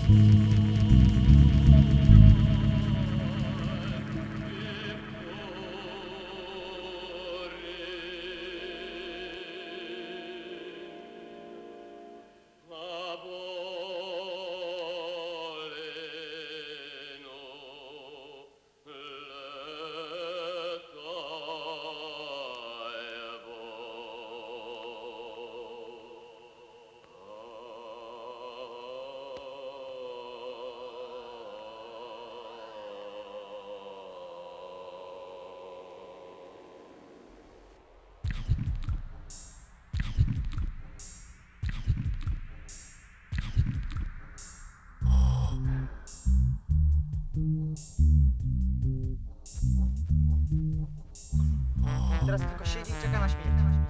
Teraz tylko siedzi i czeka na śmierć.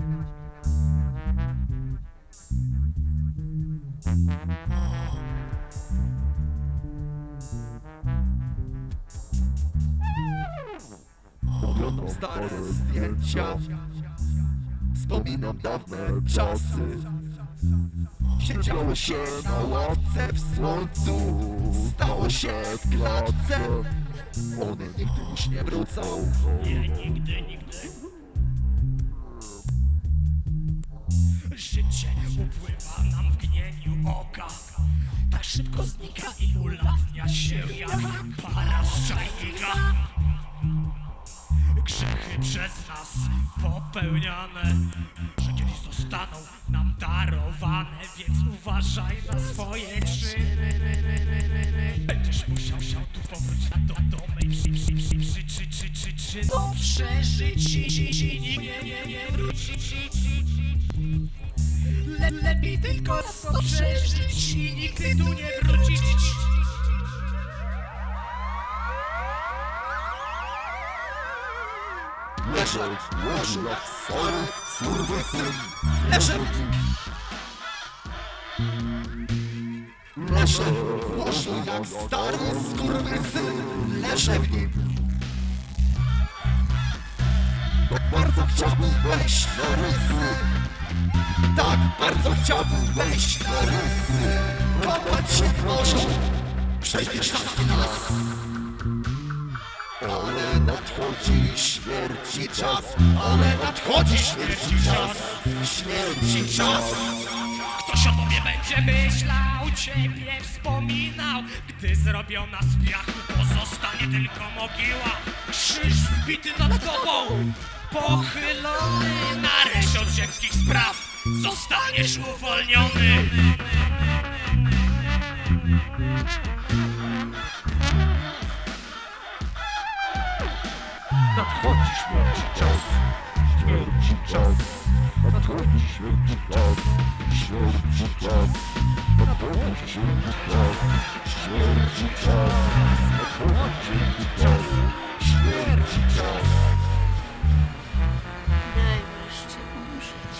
Oglądam stare zdjęcia, wspominam dawne czasy. Siedziało się na ławce w słońcu, stało się w klatce. One nigdy już nie wrócą. Nie, nigdy, nigdy. Życie upływa nam w gnieniu oka. Tak szybko znika i ulatnia się jak para z czajnika. Grzechy przez nas popełniane, że kiedyś zostaną nam darowane, więc uważaj na swoje czyny. Będziesz musiał tu powrócić do domu i do przeżyć nie wrócić. Lepiej tylko raz to przeżyć i nigdy tu nie wrócić. Leżę jak stary skurwysyn. Leżę! Leżę w łożu jak stary skurwysyn. Leżę w nim. Tak bardzo chciałbym wejść na rysy. Tak bardzo chciałbym wejść na rysy. Kopać się w morzu, przejdziesz nas. Ale nadchodzi śmierci czas. Ale nadchodzi śmierci czas. Śmierci czas. Ktoś o tobie będzie myślał, ciebie wspominał. Gdy zrobiona z piachu pozostanie tylko mogiła. Krzyż wbity nad tobą, pochylony. Nareszcie od ziemskich spraw zostaniesz uwolniony. Nadchodzi śmierci czas. Śmierci czas. Nadchodzi śmierci czas. Śmierci czas. Nadchodzi śmierci czas. Śmierci czas. Nadchodzi śmierci czas. Śmierci czas. Daj wreszcie umrzeć.